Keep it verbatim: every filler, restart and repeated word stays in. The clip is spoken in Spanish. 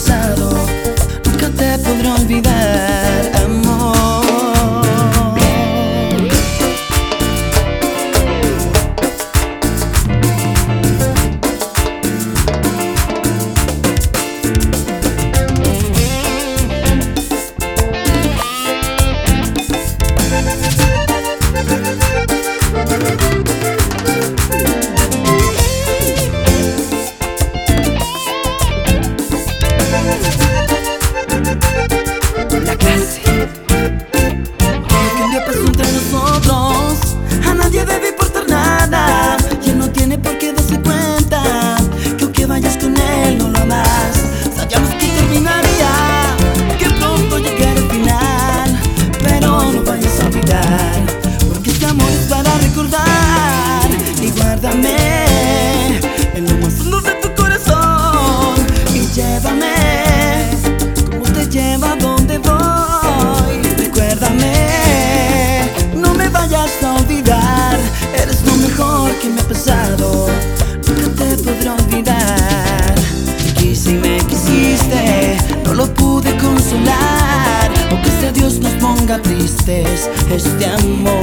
pasado nunca te podré olvidar, amor. La clase. Lo que un día pasó entre nosotros a nadie debe importar nada, y él no tiene por qué darse cuenta que aunque vayas con él no lo amas. Sabíamos que terminaría, que pronto llegaría el final, pero no vayas a olvidar, porque este amor es para recordar. Y guárdame en lo más hondo de tu corazón y llévame como te lleva donde voy. Recuérdame, no me vayas a olvidar, eres lo mejor que me ha pasado, nunca te podré olvidar. Te quise y me quisiste, no lo pude consolar, aunque sea Dios nos ponga tristes, este amor.